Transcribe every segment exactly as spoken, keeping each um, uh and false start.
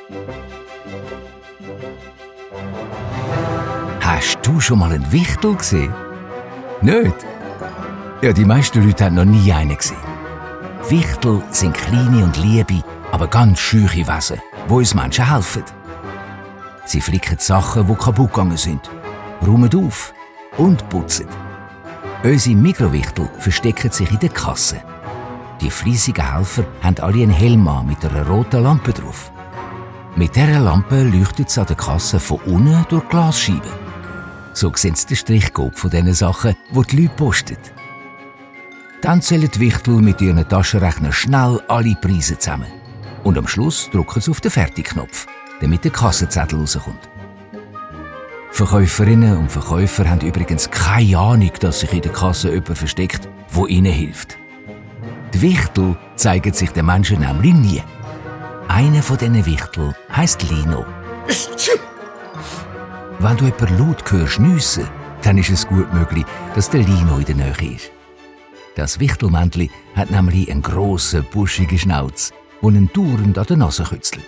Hast du schon mal einen Wichtel gesehen? Nicht? Ja, die meisten Leute haben noch nie einen gesehen. Wichtel sind kleine und liebe, aber ganz scheue Wesen, die uns Menschen helfen. Sie flicken Sachen, die kaputt gegangen sind, räumen auf und putzen. Unsere Mikrowichtel verstecken sich in der Kasse. Die fleissigen Helfer haben alle einen Helm an mit einer roten Lampe drauf. Mit dieser Lampe leuchtet es an der Kasse von unten durch die Glasscheiben. So sehen sie den Strichcode von diesen Sachen, die die Leute posten. Dann zählen die Wichtel mit ihren Taschenrechner schnell alle Preise zusammen. Und am Schluss drücken sie auf den Fertigknopf, damit der Kassenzettel rauskommt. Verkäuferinnen und Verkäufer haben übrigens keine Ahnung, dass sich in der Kasse jemand versteckt, der ihnen hilft. Die Wichtel zeigen sich den Menschen nämlich nie. Einer von diesen Wichtel heisst Lino. Wenn du jemanden laut hörst niessen, dann ist es gut möglich, dass der Lino in der Nähe ist. Das Wichtelmännchen hat nämlich einen grossen, buschigen Schnauz, der ihn dauernd an der Nase kützelt.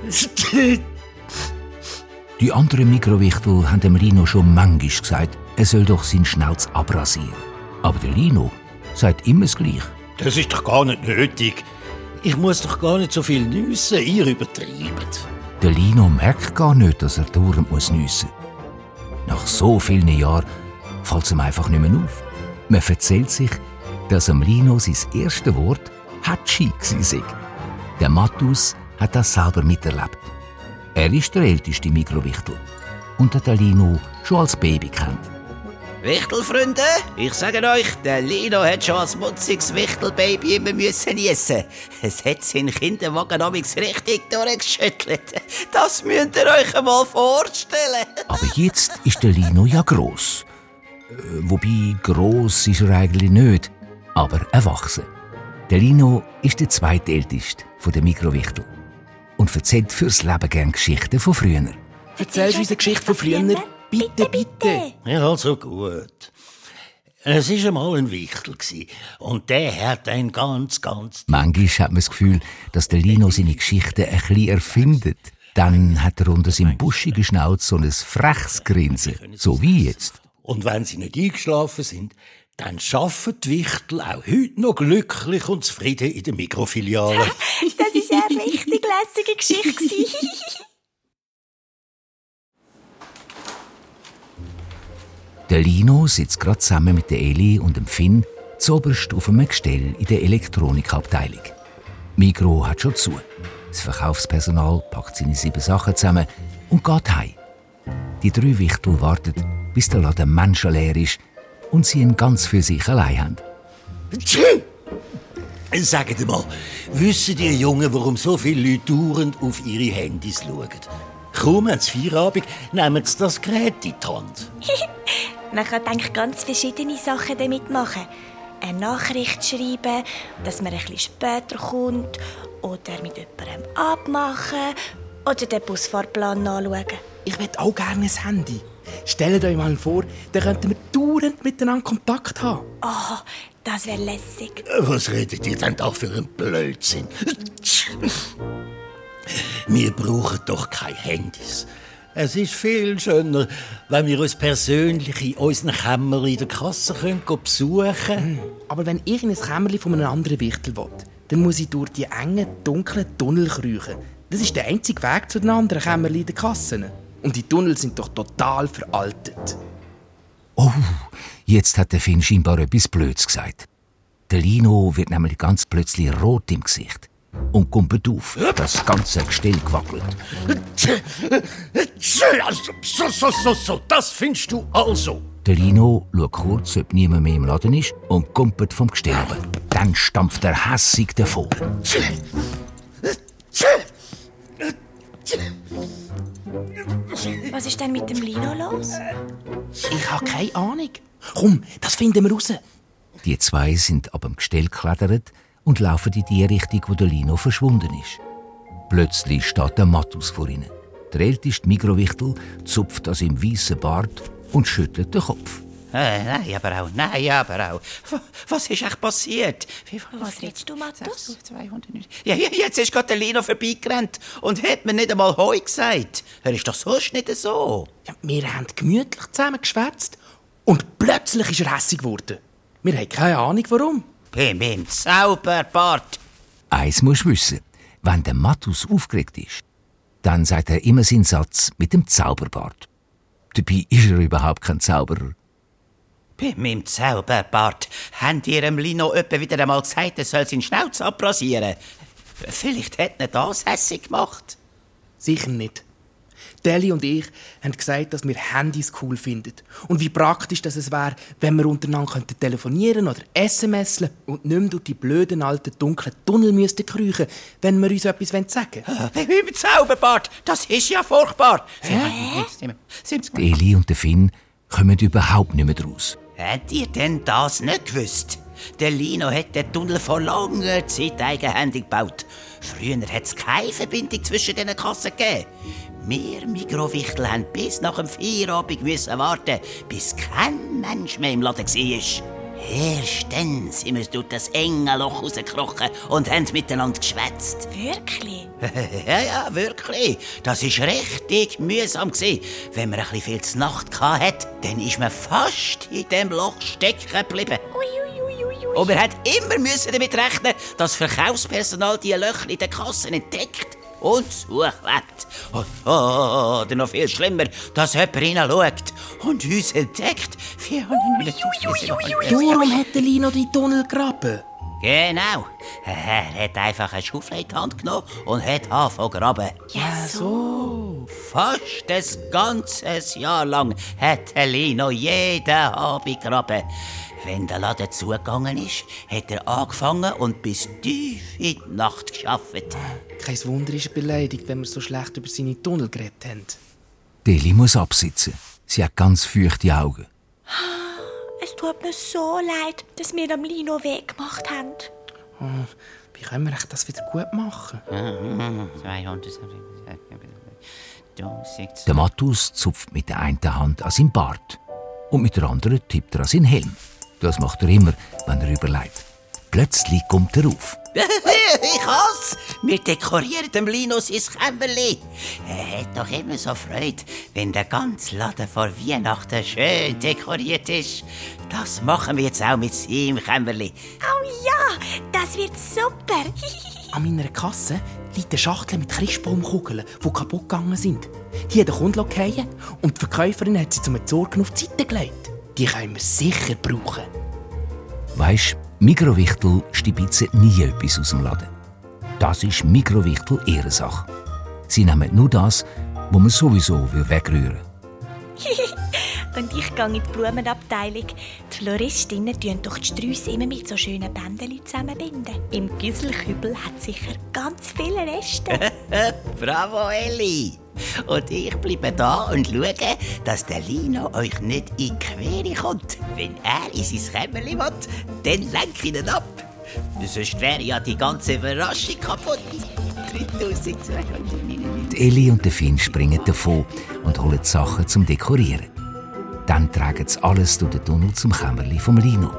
Die anderen Mikrowichtel haben dem Lino schon manchmal gesagt, er soll doch seinen Schnauz abrasieren. Aber der Lino sagt immer das Gleiche. Das ist doch gar nicht nötig. Ich muss doch gar nicht so viel niessen, ihr übertreibt. Der Lino merkt gar nicht, dass er dauernd muss niessen. Nach so vielen Jahren fällt es ihm einfach nicht mehr auf. Man erzählt sich, dass am Lino sein erstes Wort «Hatschi» war. Der Matthus hat das selber miterlebt. Er ist der älteste Mikrowichtel und hat den Lino schon als Baby kennt. Wichtelfreunde, ich sage euch, der Lino hat schon als mutziges Wichtelbaby immer müssen niessen. Es hat seinen Kinderwagen amigs richtig durchgeschüttelt. Das müsst ihr euch einmal vorstellen. Aber jetzt ist der Lino ja gross. Äh, wobei gross ist er eigentlich nicht, aber erwachsen. Der Lino ist der zweitälteste von den Mikrowichteln und erzählt fürs Leben gerne Geschichten von früher. Erzählst du uns eine Geschichte von früher? Bitte, bitte. Ja, also gut. Es war einmal ein Wichtel und der hat ein ganz, ganz... Manchmal hat man das Gefühl, dass der Lino seine Geschichten ein bisschen erfindet. Dann hat er unter seinem buschigen Schnauz so ein freches Grinsen, so wie jetzt. Und wenn sie nicht eingeschlafen sind, dann arbeiten die Wichtel auch heute noch glücklich und zufrieden in der Mikrofiliale. Das war eine richtig lässige Geschichte. Der Lino sitzt gerade zusammen mit der Eli und dem Finn zoberst auf einem Gestell in der Elektronikabteilung. Migros hat schon zu. Das Verkaufspersonal packt seine sieben Sachen zusammen und geht heim. Die drei Wichtel warten, bis der Laden menschenleer ist und sie ihn ganz für sich allein haben. Sagt mal, wissen die Jungen, warum so viele Leute dauernd auf ihre Handys schauen? Kaum haben sie Feierabend, nehmen sie das Gerät in die Hand. Man kann eigentlich ganz verschiedene Sachen damit machen. Eine Nachricht schreiben, dass man ein bisschen später kommt, oder mit jemandem abmachen oder den Busfahrplan nachschauen. Ich möchte auch gerne ein Handy. Stellt euch mal vor, dann könnten wir dauernd miteinander Kontakt haben. Oh, das wäre lässig. Was redet ihr denn da für einen Blödsinn? Wir brauchen doch keine Handys. Es ist viel schöner, wenn wir uns persönlich in unseren Kämmerchen in der Kasse können besuchen können. Aber wenn ich in ein Kämmerchen von einem anderen Wichtel will, dann muss ich durch die engen, dunklen Tunnel kriechen. Das ist der einzige Weg zu den anderen Kämmerchen in der Kasse. Und die Tunnel sind doch total veraltet. Oh, jetzt hat der Finn scheinbar etwas Blödes gesagt. Der Lino wird nämlich ganz plötzlich rot im Gesicht und kommt auf. Das ganze Gestell gewackelt. So, so, so, so, das findest du also. Der Lino schaut kurz, ob niemand mehr im Laden ist und kommt vom Gestell runter. Dann stampft er hässig davon. Was ist denn mit dem Lino los? Ich habe keine Ahnung. Komm, das finden wir raus. Die zwei sind ab dem Gestell geklettert und laufen in die Richtung, wo der Lino verschwunden ist. Plötzlich steht der Matthus vor ihnen. Der älteste Mikrowichtel zupft an seinem weißen Bart und schüttelt den Kopf. Äh, nein, aber auch, nein, aber auch. Was ist echt passiert? Wie, Was willst du, Mattus? zweihundertneunzig Ja, ja, jetzt ist gerade der Lino vorbeigerannt und hat mir nicht einmal Hoi gesagt. Er ist doch sonst nicht so. Ja, wir haben gemütlich zusammen geschwätzt und plötzlich ist er hässig geworden. Wir haben keine Ahnung, warum. Bei meinem Zauberbart. Eins musst du wissen, wenn der Mattus aufgeregt ist, dann sagt er immer seinen Satz mit dem Zauberbart. Dabei ist er überhaupt kein Zauberer. Bei meinem Zauberbart habt ihr dem Lino etwa wieder einmal gesagt, er soll seinen Schnauz abrasieren. Vielleicht hat er das hässig gemacht. Sicher nicht. Deli und ich haben gesagt, dass wir Handys cool finden. Und wie praktisch dass es wäre, wenn wir untereinander telefonieren oder SMSen und nicht mehr durch die blöden alten dunklen Tunnel müssten kriechen, wenn wir uns etwas sagen wollen. Bei meinem Zauberbart, das ist ja furchtbar. Hä? Eli und der Finn kommen überhaupt nicht mehr draus. Habt ihr denn das nicht gewusst? Der Lino hat den Tunnel vor langer Zeit eigenhändig gebaut. Früher hat es keine Verbindung zwischen diesen Kassen gegeben. Wir Mikrowichtel haben bis nach dem Feierabend müssen warten, bis kein Mensch mehr im Laden war. Erst dann sind wir durch das enge Loch rausgekrochen und haben miteinander geschwätzt. Wirklich? ja, ja, wirklich. Das war richtig mühsam. Wenn man ein bisschen viel zu Nacht hatte, dann ist man fast in dem Loch stecken geblieben. Ui, ui, ui, ui, ui. Und wir mussten immer müssen damit rechnen, dass Verkaufspersonal die Löcher in den Kassen entdeckt und zuklebt. Oder noch viel schlimmer, dass jemand hineinschaut und uns entdeckt. Warum hat der Lino die Tunnel gegraben? Genau. Er hat einfach eine Schaufel in die Hand genommen und hat angefangen zu graben. Ja, so. Fast ein ganzes Jahr lang hat der Lino jeden Abend gegraben. Wenn der Laden zugegangen ist, hat er angefangen und bis tief in die Nacht gearbeitet. Kein Wunder ist er beleidigt, wenn wir so schlecht über seine Tunnel geredet haben. Deli muss absitzen. Sie hat ganz feuchte Augen. Es tut mir so leid, dass wir dem Lino weh gemacht haben. Oh, wie können wir das wieder gut machen? Der Mattus zupft mit der einen Hand an seinen Bart und mit der anderen tippt er an seinen Helm. Das macht er immer, wenn er überlegt. Plötzlich kommt er auf. Ich has! Wir dekorieren dem Lino sein Kämmerli. Er hat doch immer so Freude, wenn der ganze Laden vor Weihnachten schön dekoriert ist. Das machen wir jetzt auch mit seinem Kämmerli. Oh ja, das wird super. An meiner Kasse liegt eine Schachtel mit Christbaumkugeln, die kaputt gegangen sind. Die hat der Kunde fallen und die Verkäuferin hat sie zum Entsorgen auf die Seite gelegt. Die können wir sicher brauchen. Weisst, Mikrowichtel stibitzen nie etwas aus dem Laden. Das ist Mikrowichtel Ehrensache. Sie nehmen nur das, was man sowieso wegrühren will. Und ich gehe in die Blumenabteilung. Die Floristinnen tun doch die Sträusse immer mit so schönen Bändchen zusammenbinden. Im Güsselkübel hat sicher ganz viele Reste. Bravo, Elli! Und ich bleibe da und schaue, dass der Lino euch nicht in die Quere kommt. Wenn er in sein Kämmerli will, dann lenk ich ihn ab. Sonst wäre ja die ganze Überraschung kaputt. Die Elli und der Finn springen davon und holen die Sachen zum Dekorieren. Dann tragen sie alles durch den Tunnel zum Kämmerli vom Lino.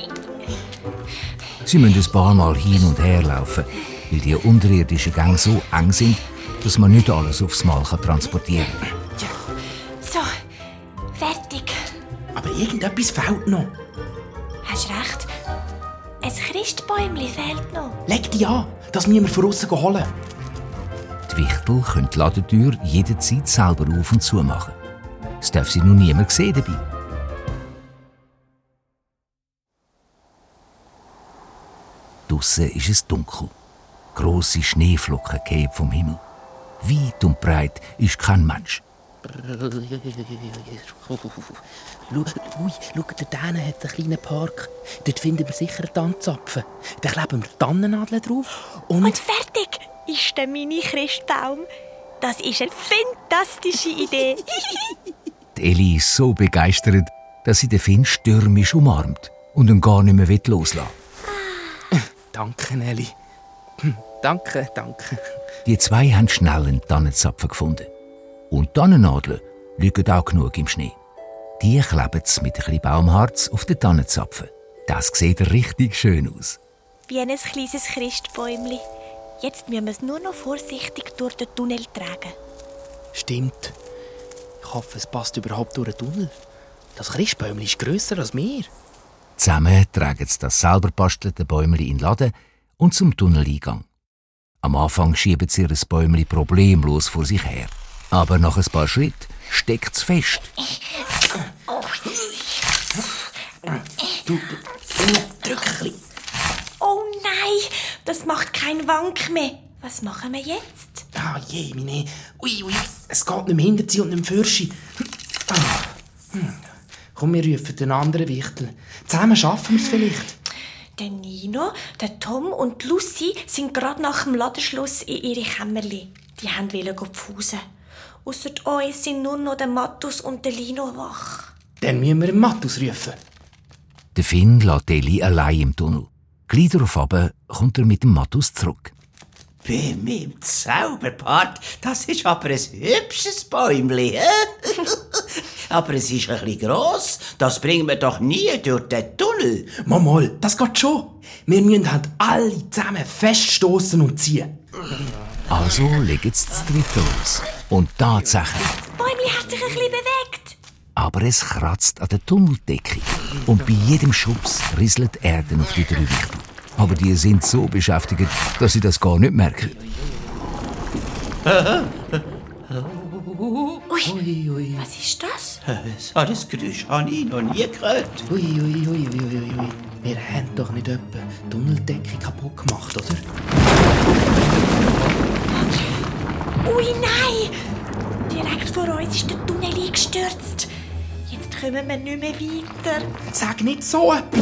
Sie müssen ein paar Mal hin und her laufen, weil die unterirdischen Gänge so eng sind, dass man nicht alles aufs Mal transportieren kann. So, fertig. Aber irgendetwas fehlt noch. Hast recht. Ein Christbäumchen fehlt noch. Leg die an, das müssen wir von aussen holen. Die Wichtel können die Ladentür jederzeit selber auf- und zumachen. Es darf sie noch niemand sehen dabei. Draussen ist es dunkel. Grosse Schneeflocken fallen vom Himmel. Weit und breit ist kein Mensch. Schau, ui, schau, dort hinten hat einen kleinen Park. Dort finden wir sicher einen Tannenzapfen. Da kleben wir Tannennadeln drauf und... Und fertig ist der Mini-Christbaum. Das ist eine fantastische Idee. Die Elli ist so begeistert, dass sie den Finn stürmisch umarmt und ihn gar nicht mehr loslassen will. Danke, Nelly. Danke, danke. Die zwei haben schnell einen Tannenzapfen gefunden. Und Tannennadeln liegen auch genug im Schnee. Die kleben sie mit ein bisschen Baumharz auf den Tannenzapfen. Das sieht richtig schön aus. Wie ein kleines Christbäumli. Jetzt müssen wir es nur noch vorsichtig durch den Tunnel tragen. Stimmt. Ich hoffe, es passt überhaupt durch den Tunnel. Das Christbäumli ist grösser als wir. Zusammen tragen sie das selber bastelte Bäumli in den Laden und zum Tunneleingang. Am Anfang schieben sie ihr Bäumli problemlos vor sich her. Aber nach ein paar Schritten steckt es fest. Du, du drück ein bisschen. Oh nein, das macht keinen Wank mehr. Was machen wir jetzt? Ah, je, meine. Ui, ui, es geht nicht mehr hinter sie und nicht mehr für sie. Ah. Hm. Komm, wir rufen den anderen Wichtel. Zusammen schaffen wir es vielleicht. Der Nino, der Tom und die Lucy sind gerade nach dem Ladenschluss in ihre Kämmerli. Die wollten pfusen. Ausser uns sind nur noch der Mattus und der Lino wach. Dann müssen wir den Mattus rufen. Der Finn lässt Eli allein im Tunnel. Gleich darauf kommt er mit dem Mattus zurück. Bei meinem Zauberpart, das ist aber ein hübsches Bäumli. Aber es ist ein bisschen gross. Das bringen wir doch nie durch den Tunnel. Mal, mal, das geht schon. Wir müssen halt alle zusammen feststoßen und ziehen. Also legen sie das dritte los. Und tatsächlich. Das Bäumli hat sich ein bisschen bewegt. Aber es kratzt an der Tunneldecke. Und bei jedem Schubs rieselt Erde auf die drei Wichtel. Aber die sind so beschäftigt, dass sie das gar nicht merken. Ui, Ui, ui. was ist das? So ein Geräusch habe ich noch nie gehört. Ui, ui, ui, ui, ui, ui. Wir haben doch nicht etwa die Tunneldecke kaputt gemacht, oder? Ui, nein! Direkt vor uns ist der Tunnel eingestürzt. Jetzt kommen wir nicht mehr weiter. Sag nicht so etwas.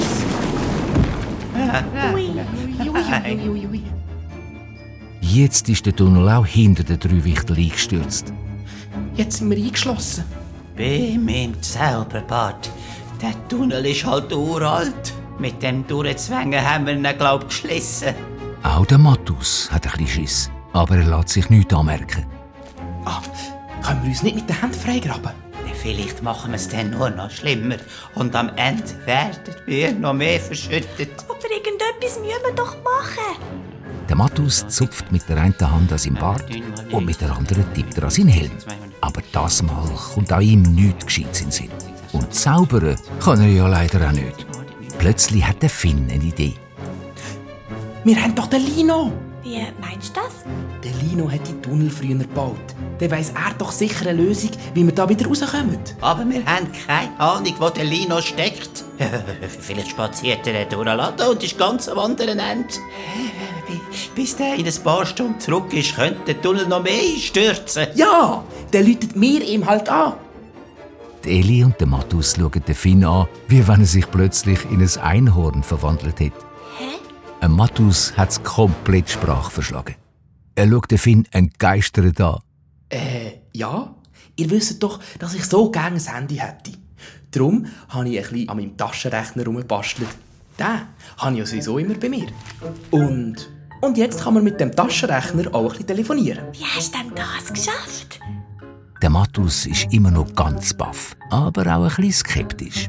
Ui. Ui, ui, ui, ui, ui. Jetzt ist der Tunnel auch hinter den drei Wichteln eingestürzt. Jetzt sind wir eingeschlossen. Bei meinem Zauberbart. Der Tunnel ist halt uralt. Mit dem Durchzwängen haben wir ihn, glaub ich, geschlossen. Auch der Mattus hat ein bisschen Schiss. Aber er lässt sich nichts anmerken. Ah, können wir uns nicht mit den Händen freigraben? Vielleicht machen wir es dann nur noch schlimmer. Und am Ende werden wir noch mehr verschüttet. Aber irgendetwas müssen wir doch machen. Der Mattus zupft mit der einen Hand an seinem Bart und mit der anderen tippt er an seinen Helm. Aber das Mal kommt auch ihm nichts Gescheites in den Sinn. Und zaubern kann er ja leider auch nicht. Plötzlich hat der Finn eine Idee. Wir haben doch den Lino. Wie meinst du das? Der Lino hat die Tunnel früher gebaut. Dann weiss er doch sicher eine Lösung, wie wir da wieder rauskommen. Aber wir haben keine Ahnung, wo der Lino steckt. Vielleicht spaziert er durch den Laden und ist ganz am anderen Ende. Bis der in ein paar Stunden zurück ist, könnte der Tunnel noch mehr einstürzen. Ja, dann läutet mir ihm halt an. Die Eli und der Mattus schauen den Finn an, wie wenn er sich plötzlich in ein Einhorn verwandelt hätte. Hä? Ein Mattus hat es komplett Sprache verschlagen. Er schaut den Finn entgeistert an. Äh, ja. Ihr wisst doch, dass ich so gerne ein Handy hätte. Darum habe ich ein bisschen an meinem Taschenrechner herumgebastelt. Den habe ich ja sowieso immer bei mir. Und, und jetzt kann man mit dem Taschenrechner auch ein bisschen telefonieren. Wie hast du denn das geschafft? Der Mattus ist immer noch ganz baff, aber auch ein bisschen skeptisch.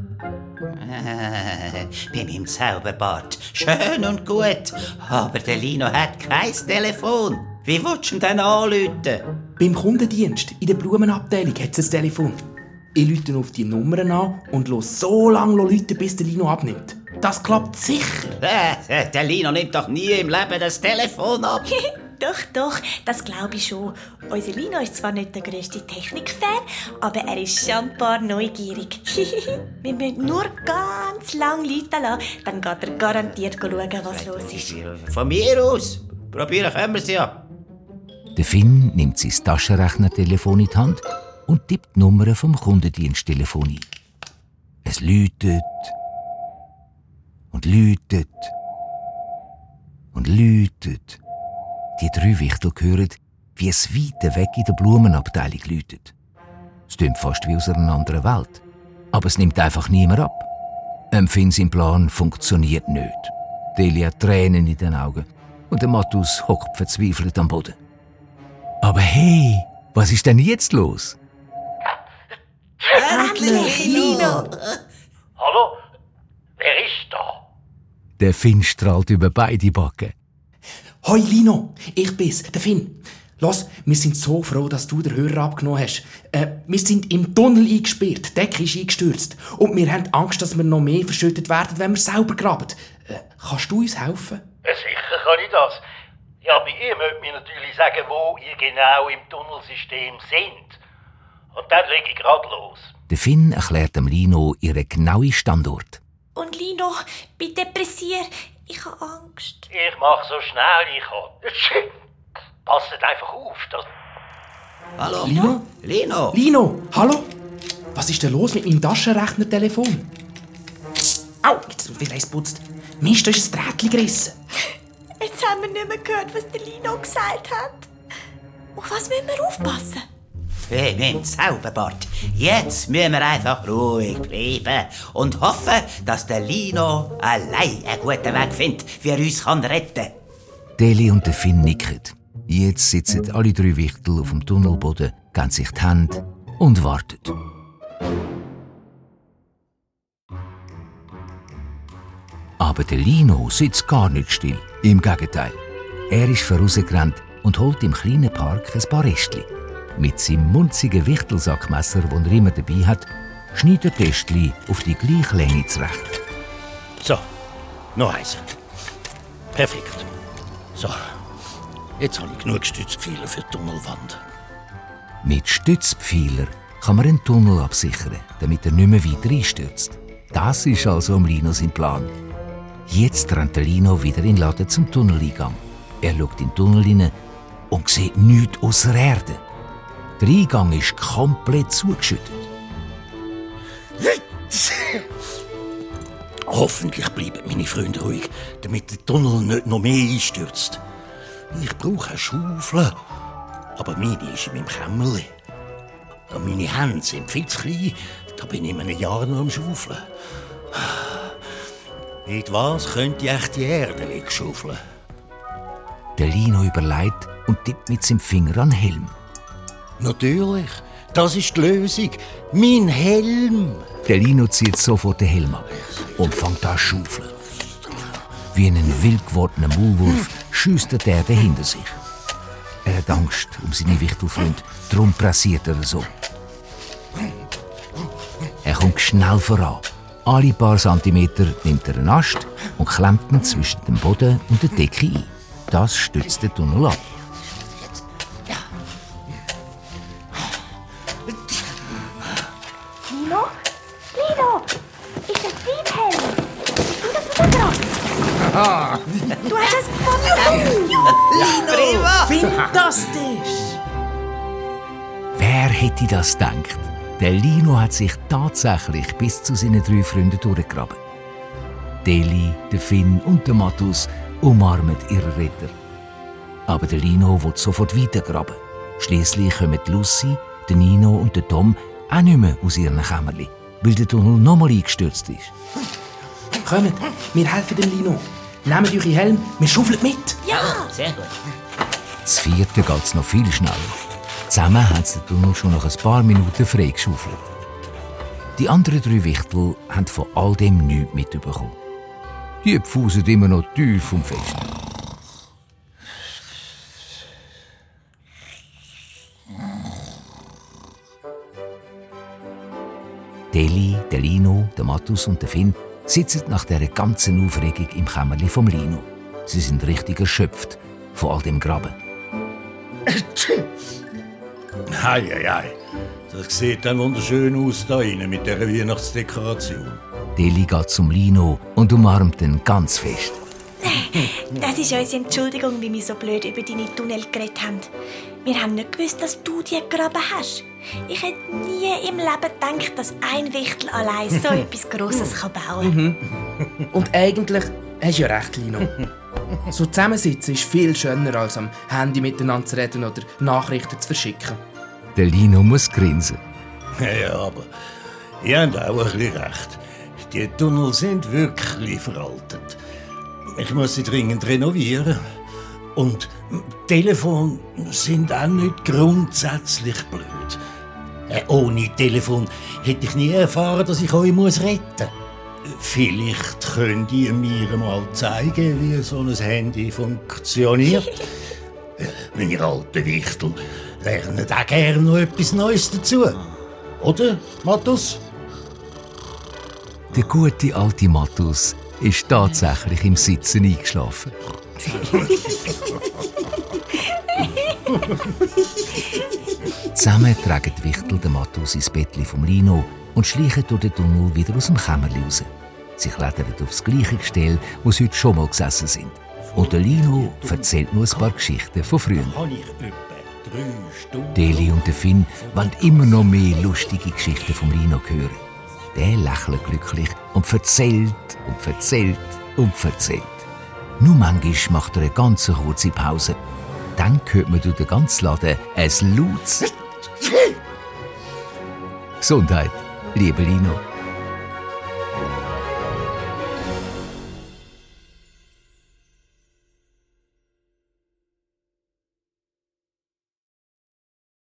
Bei meinem Zauberbart. Schön und gut. Aber der Lino hat kein Telefon. Wie willst du ihn denn anrufen? Beim Kundendienst in der Blumenabteilung hat es ein Telefon. Ich rufe auf die Nummern an und lasse so lange rufen, bis der Lino abnimmt. Das klappt sicher. Äh, der Lino nimmt doch nie im Leben das Telefon ab. Doch, doch, das glaube ich schon. Unser Lino ist zwar nicht der grösste Technikfan, aber er ist schon ein paar neugierig. Wir müssen nur ganz lang läuten lassen, dann geht er garantiert schauen, was los ist. Von mir aus. Probieren können wir es ja. Der Finn nimmt sein Taschenrechnertelefon in die Hand und tippt die Nummer vom Kundendiensttelefon ein. Es läutet und läutet und läutet. Die drei Wichtel hören, wie es weit weg in der Blumenabteilung läutet. Es klingt fast wie aus einer anderen Welt. Aber es nimmt einfach niemand ab. Ein Finn sein Plan funktioniert nicht. Deli hat Tränen in den Augen und der Mattus hockt verzweifelt am Boden. Aber hey, was ist denn jetzt los? Endlich, Lino! Hallo? Wer ist da? Der Finn strahlt über beide Backen. Hoi Lino, ich bin's, der Finn. Los, wir sind so froh, dass du den Hörer abgenommen hast. Äh, wir sind im Tunnel eingesperrt, die Decke ist eingestürzt. Und wir haben Angst, dass wir noch mehr verschüttet werden, wenn wir selber graben. Äh, kannst du uns helfen? Ja, sicher kann ich das. Ja, aber ihr müsst mir natürlich sagen, wo ihr genau im Tunnelsystem sind. Und dann lege ich gerade los. Der Finn erklärt dem Lino ihren genauen Standort. Und Lino, bitte pressier. Ich habe Angst. Ich mache so schnell ich kann. Passt einfach auf. Dass Hallo? Lino? Lino? Lino, hallo? Was ist denn los mit meinem Taschenrechner-Telefon? Au, jetzt wird eins geputzt. Mist, da ist ein Drähtchen gerissen. Jetzt haben wir nicht mehr gehört, was der Lino gesagt hat. Auf was müssen wir aufpassen? Hey, nimm Zauberbart. Jetzt müssen wir einfach ruhig bleiben und hoffen, dass der Lino allein einen guten Weg findet, wie er uns retten kann. Deli und der Finn nicken. Jetzt sitzen alle drei Wichtel auf dem Tunnelboden, geben sich die Hände und warten. Aber der Lino sitzt gar nicht still. Im Gegenteil. Er ist vorausgerannt und holt im kleinen Park ein paar Ästchen. Mit seinem munzigen Wichtelsackmesser, das er immer dabei hat, schneidet die Ästchen auf die gleiche Länge zurecht. So, noch eins. Perfekt. So, jetzt habe ich genug Stützpfeiler für die Tunnelwand. Mit Stützpfeiler kann man einen Tunnel absichern, damit er nicht mehr weiter einstürzt. Das ist also am Lino sein Plan. Jetzt rennt der Lino wieder in den Laden zum Tunneleingang. Er schaut in den Tunnel hinein und sieht nichts außer Erde. Der Eingang ist komplett zugeschüttet. Hoffentlich bleiben meine Freunde ruhig, damit der Tunnel nicht noch mehr einstürzt. Ich brauche eine Schaufel, aber meine ist in meinem Kämmerli. Und meine Hände sind viel zu klein, da bin ich in einem Jahr noch am Schaufeln. Mit was könnte ich echt die Erde schaufeln? Der Lino überlegt und tippt mit seinem Finger an den Helm. Natürlich, das ist die Lösung. Mein Helm. Der Lino zieht sofort den Helm ab und fängt an zu schaufeln. Wie ein wild gewordener Maulwurf schiesst er die Erde hinter sich. Er hat Angst um seine Wichtelfreunde, darum pressiert er so. Er kommt schnell voran. Alle paar Zentimeter nimmt er einen Ast und klemmt ihn zwischen dem Boden und der Decke ein. Das stützt den Tunnel ab. Lino? Lino! Ist das dein Helm? Du das Fotogramm? Ah. Du hast es gefunden! Prima! Fantastisch! Wer hätte das gedacht? Der Lino hat sich tatsächlich bis zu seinen drei Freunden durchgegraben. Deli, der Finn und der Matthäus umarmen ihre Retter. Aber der Lino will sofort weitergraben. Schliesslich kommen Lucy, der Nino und der Tom auch nicht mehr aus ihren Kämmerchen, weil der Tunnel nochmal eingestürzt ist. Kommt, wir helfen dem Lino. Nehmt eure Helm, wir schaufeln mit. Ja! Sehr gut. Das vierte geht es noch viel schneller. Zusammen haben sie den Tunnel schon nach ein paar Minuten freigeschaufelt. Die anderen drei Wichtel haben von all dem nichts mitbekommen. Die pfusen immer noch tief und fest. Deli, der Lino, der Matthäus und der Finn sitzen nach dieser ganzen Aufregung im Kämmerli vom Lino. Sie sind richtig erschöpft von all dem Graben. Hei, hei, hei. Das sieht dann wunderschön aus da innen mit dieser Weihnachtsdekoration. Deli geht zum Lino und umarmt ihn ganz fest. Das ist unsere Entschuldigung, wie wir so blöd über deine Tunnel geredet haben. Wir haben nicht gewusst, dass du die gegraben hast. Ich hätte nie im Leben gedacht, dass ein Wichtel allein so etwas Grosses bauen kann. Und eigentlich hast du ja recht, Lino. So zusammensitzen ist viel schöner, als am Handy miteinander zu reden oder Nachrichten zu verschicken. Der Lino muss grinsen. Ja, aber ihr habt auch ein bisschen recht. Die Tunnel sind wirklich veraltet. Ich muss sie dringend renovieren. Und Telefone sind auch nicht grundsätzlich blöd. Äh, ohne Telefon hätte ich nie erfahren, dass ich euch muss retten muss. Vielleicht könnt ihr mir mal zeigen, wie so ein Handy funktioniert. Meine alten Wichtel lernen auch gerne noch etwas Neues dazu. Oder, Mattus? Der gute alte Mattus ist tatsächlich im Sitzen eingeschlafen. Zusammen tragen die Wichtel den Mattus ins Bettli vom Lino und schleichen durch den Tunnel wieder aus dem Kämmerli raus. Sie klettern aufs gleiche Gestell, wo sie heute schon mal gesessen sind. Und der Lino erzählt nur ein paar Geschichten von früher. Deli und der Finn wollen immer noch mehr lustige Geschichten vom Lino hören. Der lächelt glücklich und erzählt und erzählt und erzählt. Nur manchmal macht er eine ganz kurze Pause. Dann hört man durch den ganzen Laden ein lautes Gesundheit, lieber Lino.